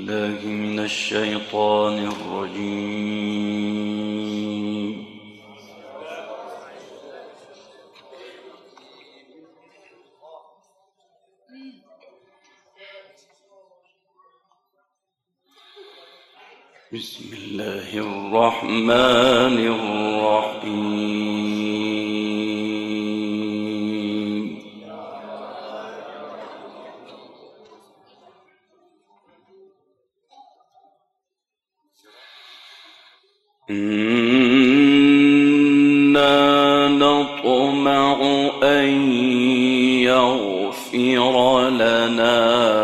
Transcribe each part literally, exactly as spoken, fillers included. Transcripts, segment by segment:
بالله من الشيطان الرجيم. بسم الله الرحمن الرحيم. إنا نطمع أن يغفر لنا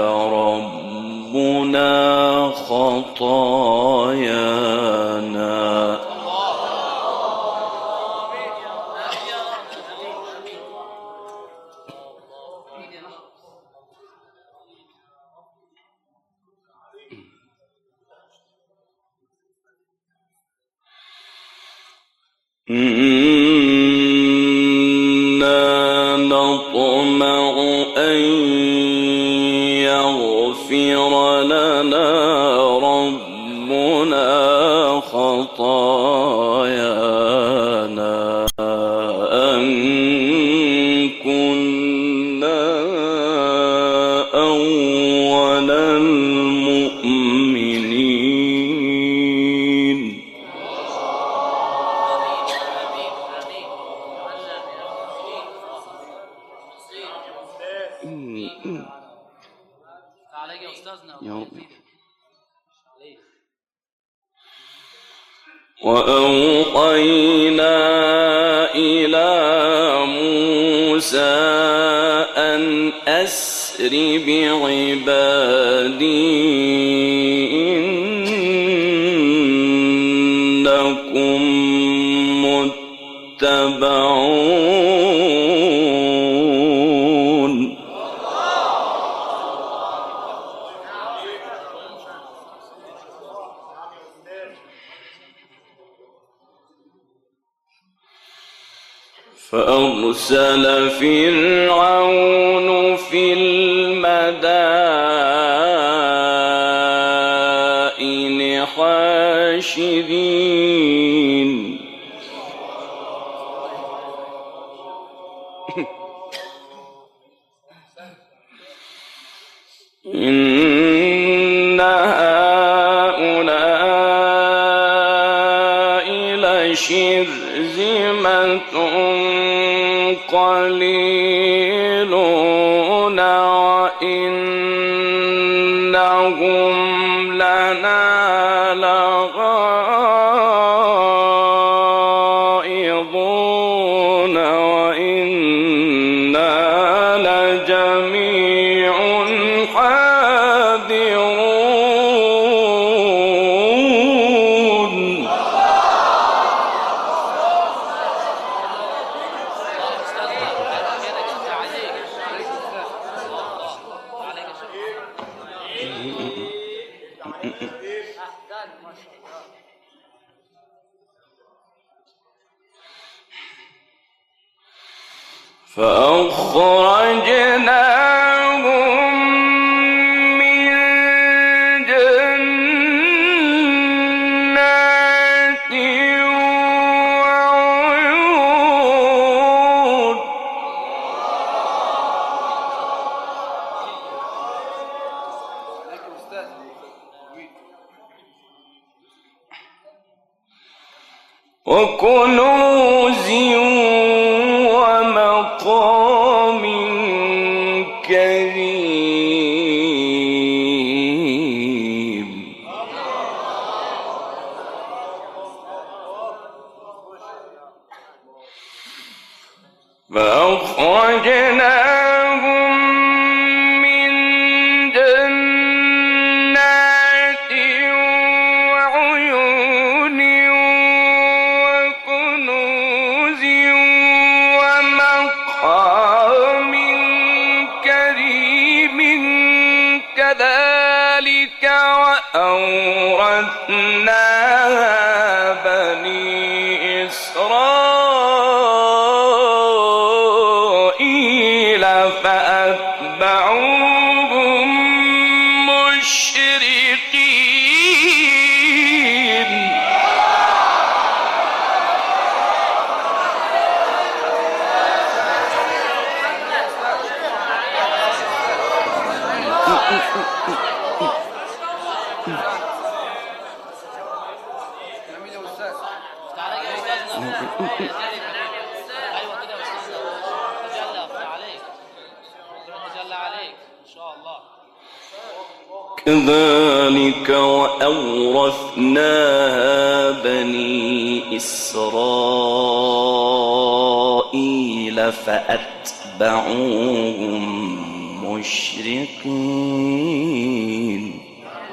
ربنا خطايانا إنا نطمع أن يغفر لنا ربنا خطايانا أن كنا أول المؤمنين. عليك يا أستاذنا وأوحينا إلى موسى أن أسر بعبادي إنكم متبعون. فأرسل فرعون في المدائن حاشرين إن هؤلاء لشرذمة قليلون وإنهم لنا لغائظون وإنا لجميع حاذرون. فأخرجناهم من جنات وعيون. وكنوز ومقام كريم. فأخرجناهم من جنات وعيون وكنوز ومقام كريم كذلك وأورثناها بني إسرائيل فأتبعوهم مشركين. مشرقين. كذلك وأورثناها بني إسرائيل فأتبعوهم مشرقين.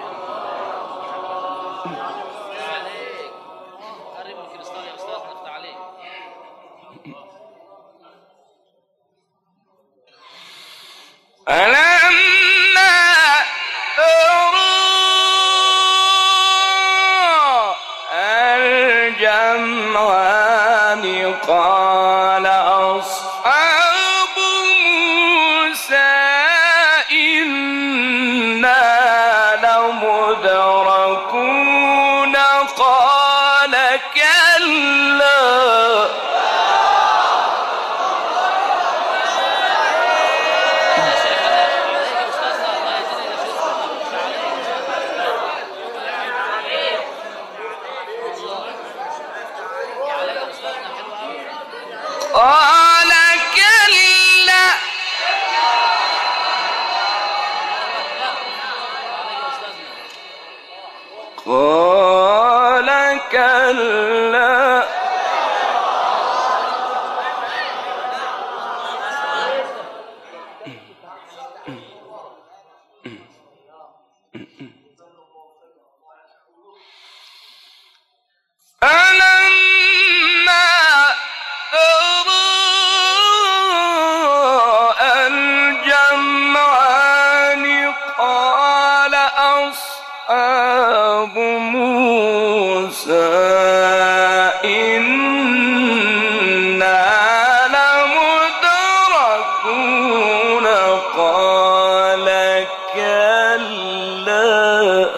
فلما ترى الجمعان قال أصحاب موسى إنا لمدركون قال كلا قال كلا قال كلا فلما ترى الجمعان قال أصحاب موسى إنا لمدركون قال كلا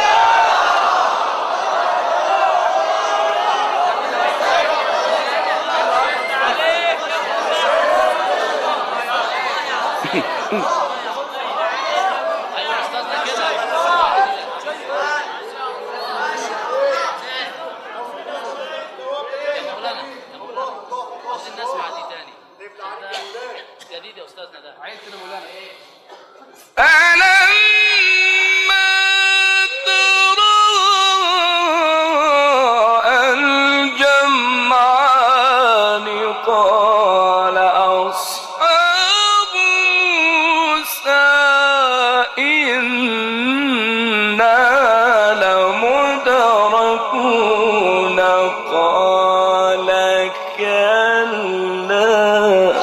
فلما ترى الجمعان قال أصحاب موسى إنا لمدركون قال كلا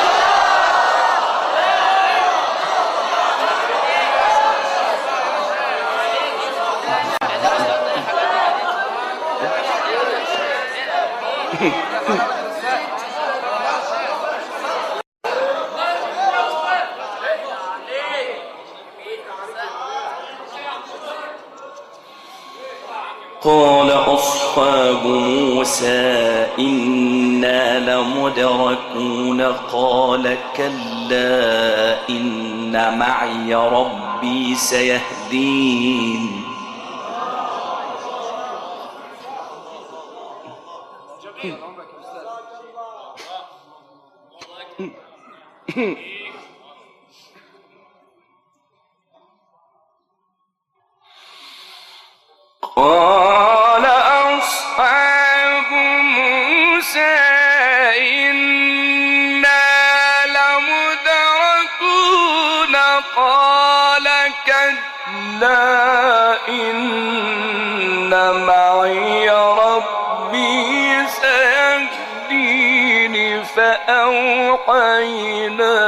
قال أصحاب موسى إنا لمدركون قال كلا إن معي ربي سيهدين. قال أصحاب موسى إنا لمدركون قال كلا إن معي ربي سيهدين. فأوحينا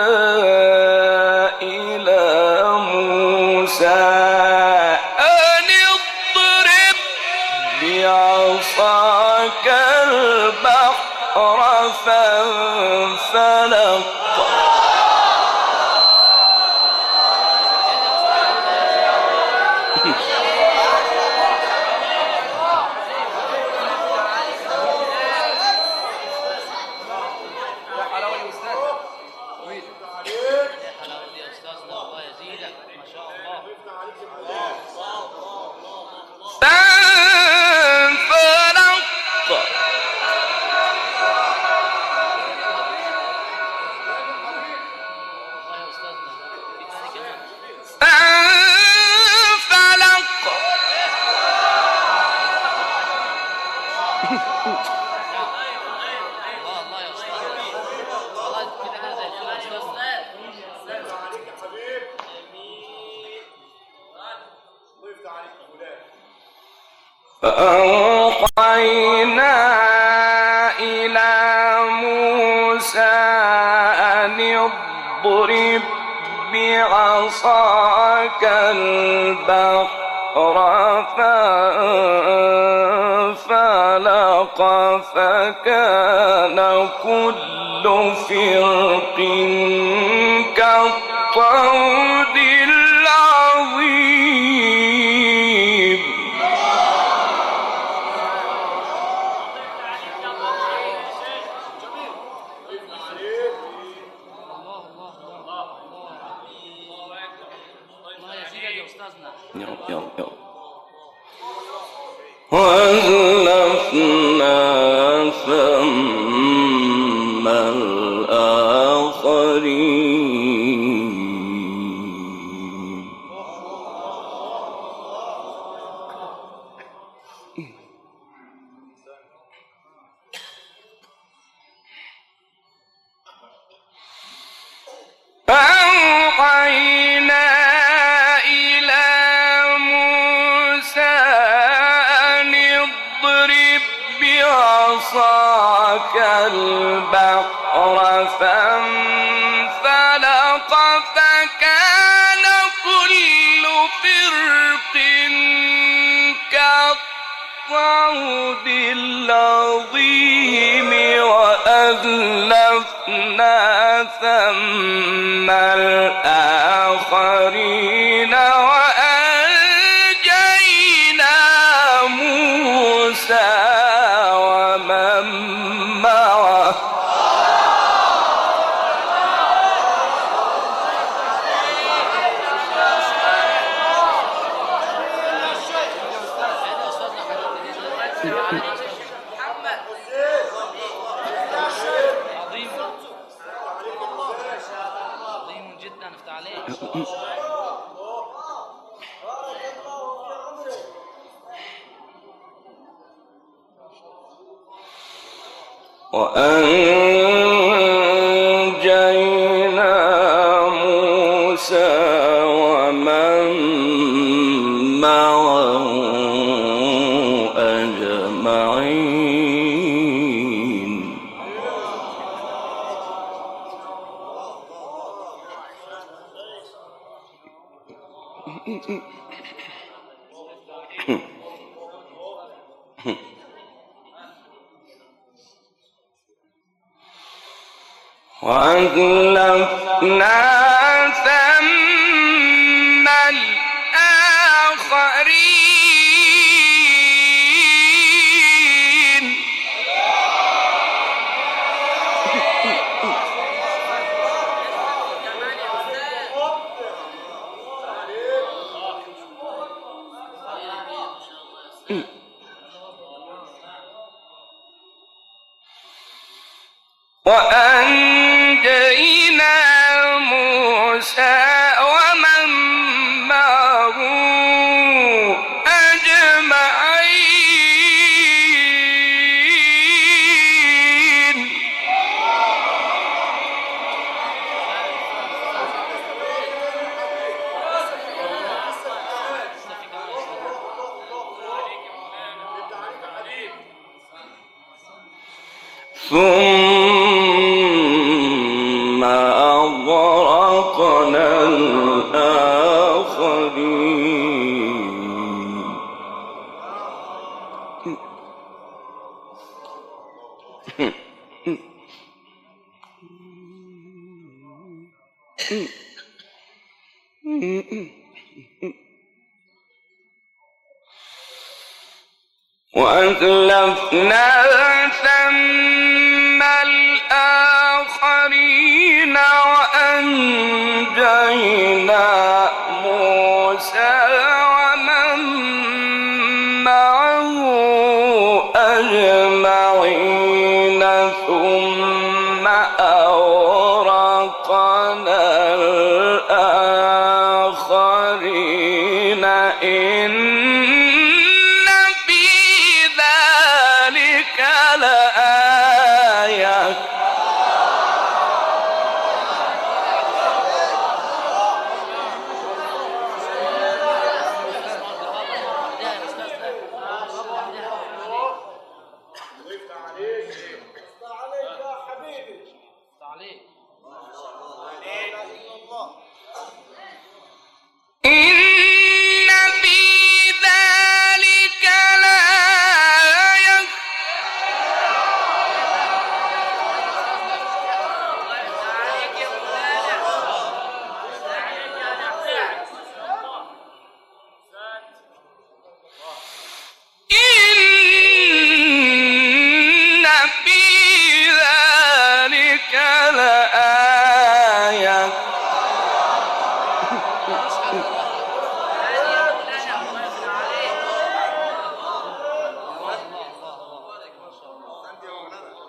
إلى موسى بعصاك البحر فانفلق فأوحينا إلى موسى أن اضرب بعصاك البحر فانفلق فكان كل فرق كالطود العظيم. وأزلفنا ثم الآخرين. فأوحينا إلى موسى أن اضرب بعصاك البحر فانفلق فكان كل فرق كالطود العظيم. وأزلفنا ثم الآخرين وأنجينا موسى ومن معه وأنجينا موسى ومن معه أجمعين. وأزلفنا ثم الآخرين. وأنجينا موسى ومن معه أجمعين. ثم أغرقنا الآخرين. وأزلفنا ثم الآخرين وأنجينا موسى ومن معه أجمعين. ثم أغرقنا الآخرين. إن في ذلك لآية.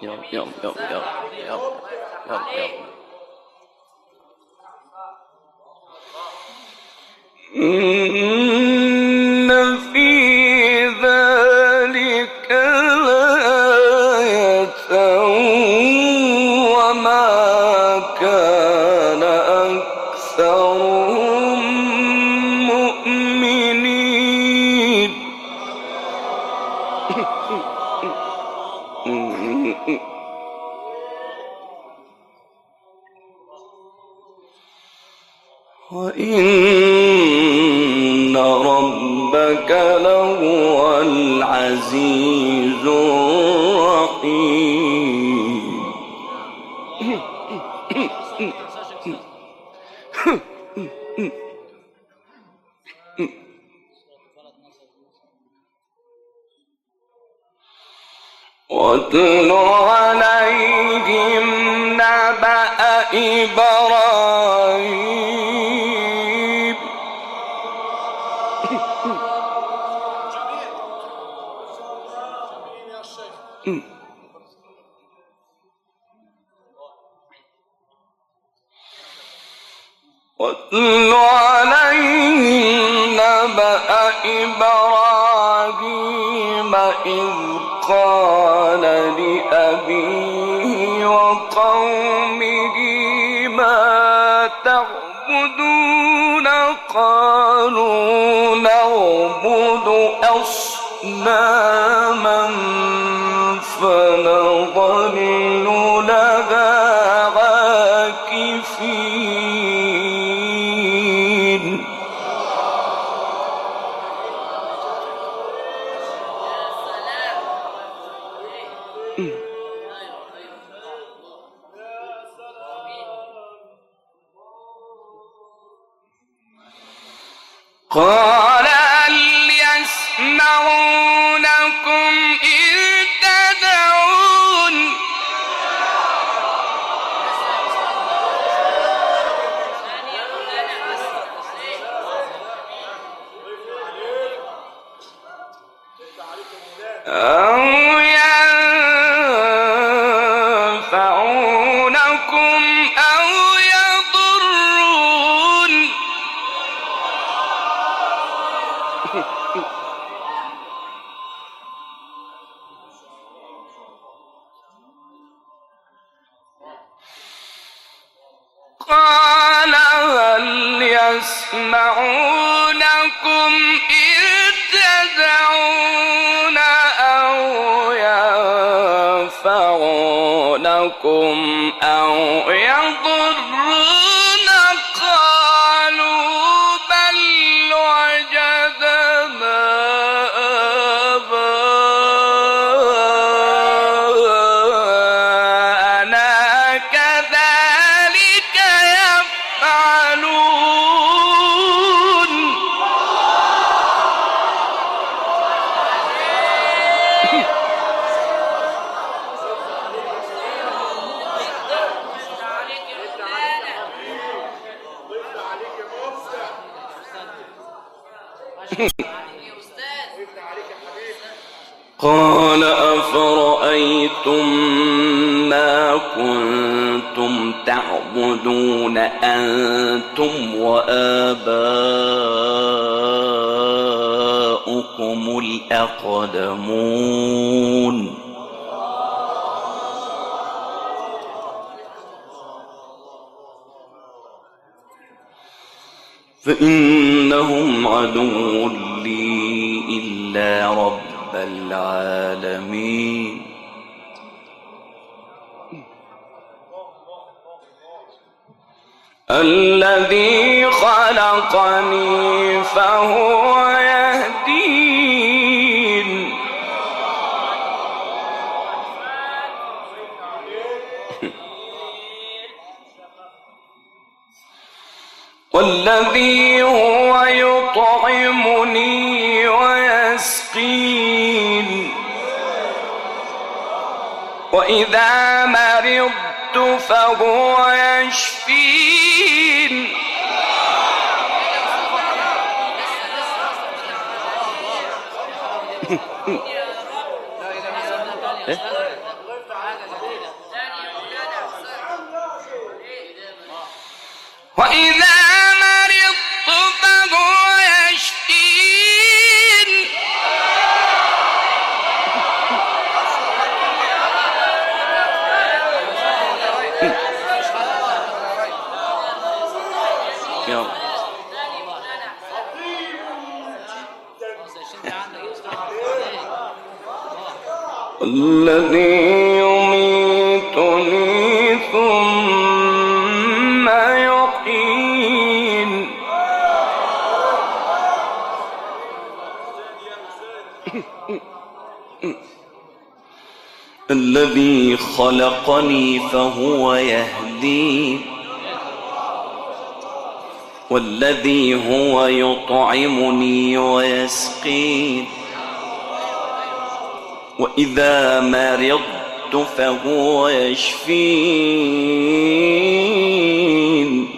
يلا يلا يلا يلا يلا يلا يلا. إن في ذلك لآية وما كان أكثرهم مؤمنين. وإن ربك لهو العزيز الرحيم. واتل عليهم نبأ إبراهيم. واتل عليهم نبأ إبراهيم إذ قال لأبيه وقومه ما تعبدون؟ قالوا نعبد أصناما فنظل لها عاكفين. قال هل يسمعونكم إذ تدعون؟ أو ينفعونكم أو يضرون؟ قال هل يسمعونكم إذ تدعون أو ينفعونكم أو يضرون؟ قالوا بل وجدنا آباءنا كذلك يفعلون. قال أفرأيتم ما كنتم تعبدون أنتم وآباؤكم الأقدمون فإنهم عدو لي إلا رب العالمين. الذي خلقني فهو يهدين. والذي هو يطعمني ويسقين. وإذا مرضت فهو يشفين. وإذا مرضت فهو يشفين يا الذي يميتني ثم يحيين الذي خلقني فهو يهدين والذي هو يطعمني ويسقين وإذا مرضت فهو يشفين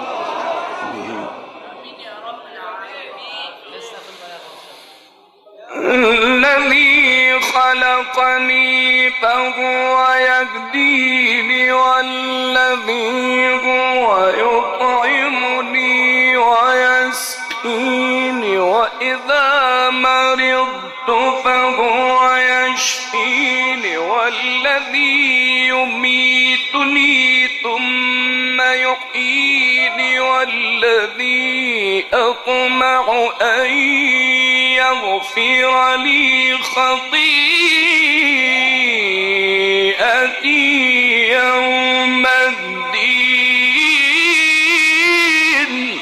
الذي خلقني فهو يهديني والذي هو يطعمني ويسقيني وإذا مرضت فهو يشفيني والذي يميتني ثم يحييني والذي أطمع أن يغفر لي خطيئتي يوم الدين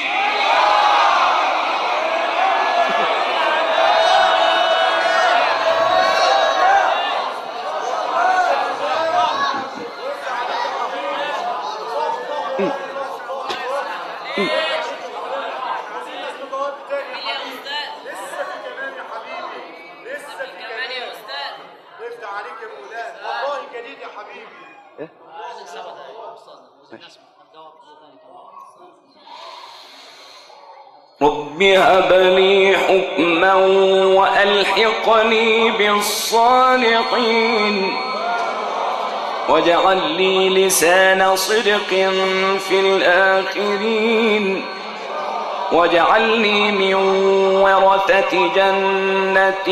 رب هب لي حكما وألحقني بالصالحين واجعل لي لسان صدق في الآخرين واجعلني من ورثة جنة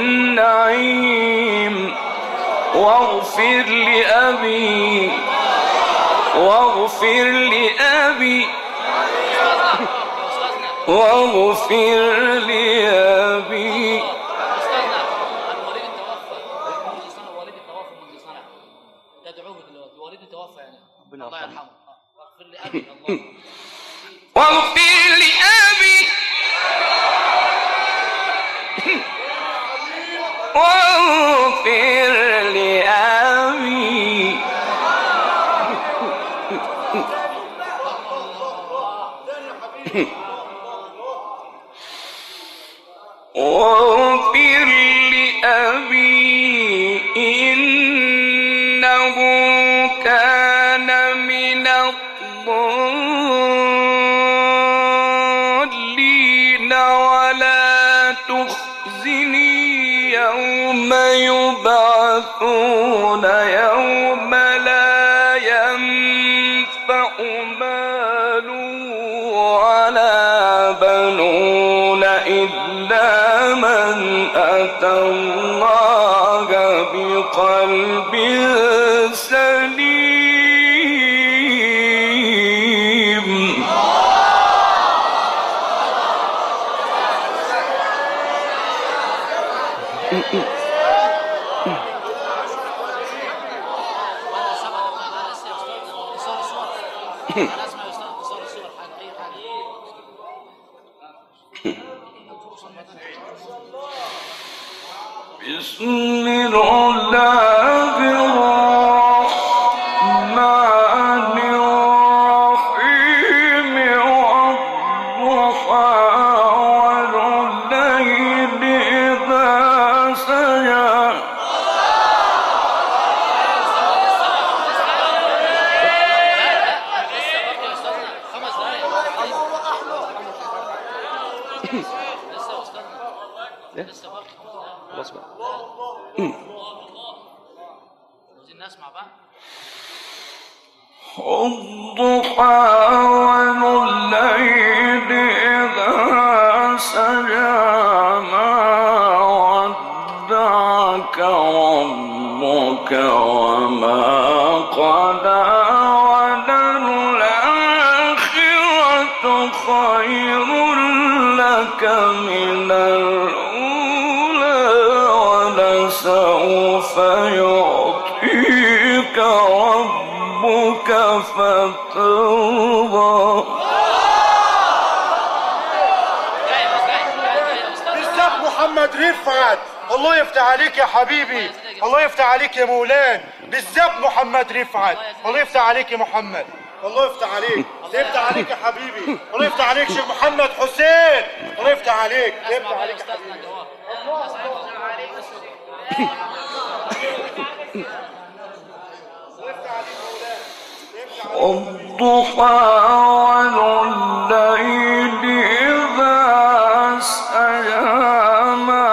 النعيم واغفر لأبي واغفر لأبي واغفر لأبي الله يرحمه واغفر لأبي واغفر لأبي واغفر لأبي واغفر لأبي إنه كان من الضالين ولا تخزني يوم يبعثون يوم لا ينفع مال ولا بنون إلا من أتى الله بقلب سليم بسم الله الرحمن الرحيم والضحى والليل إذا سجى لسه بقى خلاص بقى عاوزين نسمع بقى والضحى والليل إذا سجى ما ودعك ربك وما قلى وللآخرة خير لك من الأولى ولسوف يعطيك ربك فترضى. بالظبط محمد رفعت، الله يفتح عليك يا حبيبي، الله يفتح عليك يا مولان. بالظبط محمد رفعت، الله يفتح عليك يا محمد، الله يفتح عليك، الله يفتح عليك يا حبيبي، الله يفتح عليك شيخ محمد حسين، الله يفتح عليك، الله يفتح عليك يا حبيبي. والضحى والليل إذا سجى ما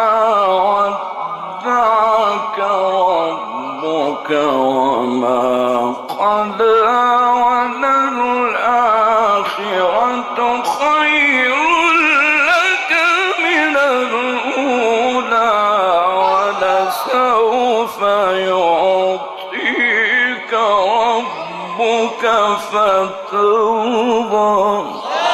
ودعك ربك وما قلى وللآخرة خير لك من الأولى ولسوف يعطيك ربك فترضى.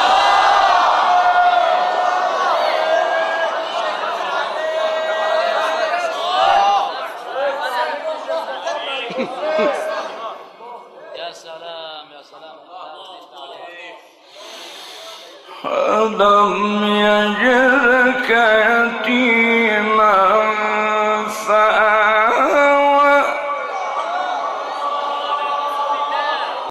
يا سلام يا سلام. ألم يجدك يتيما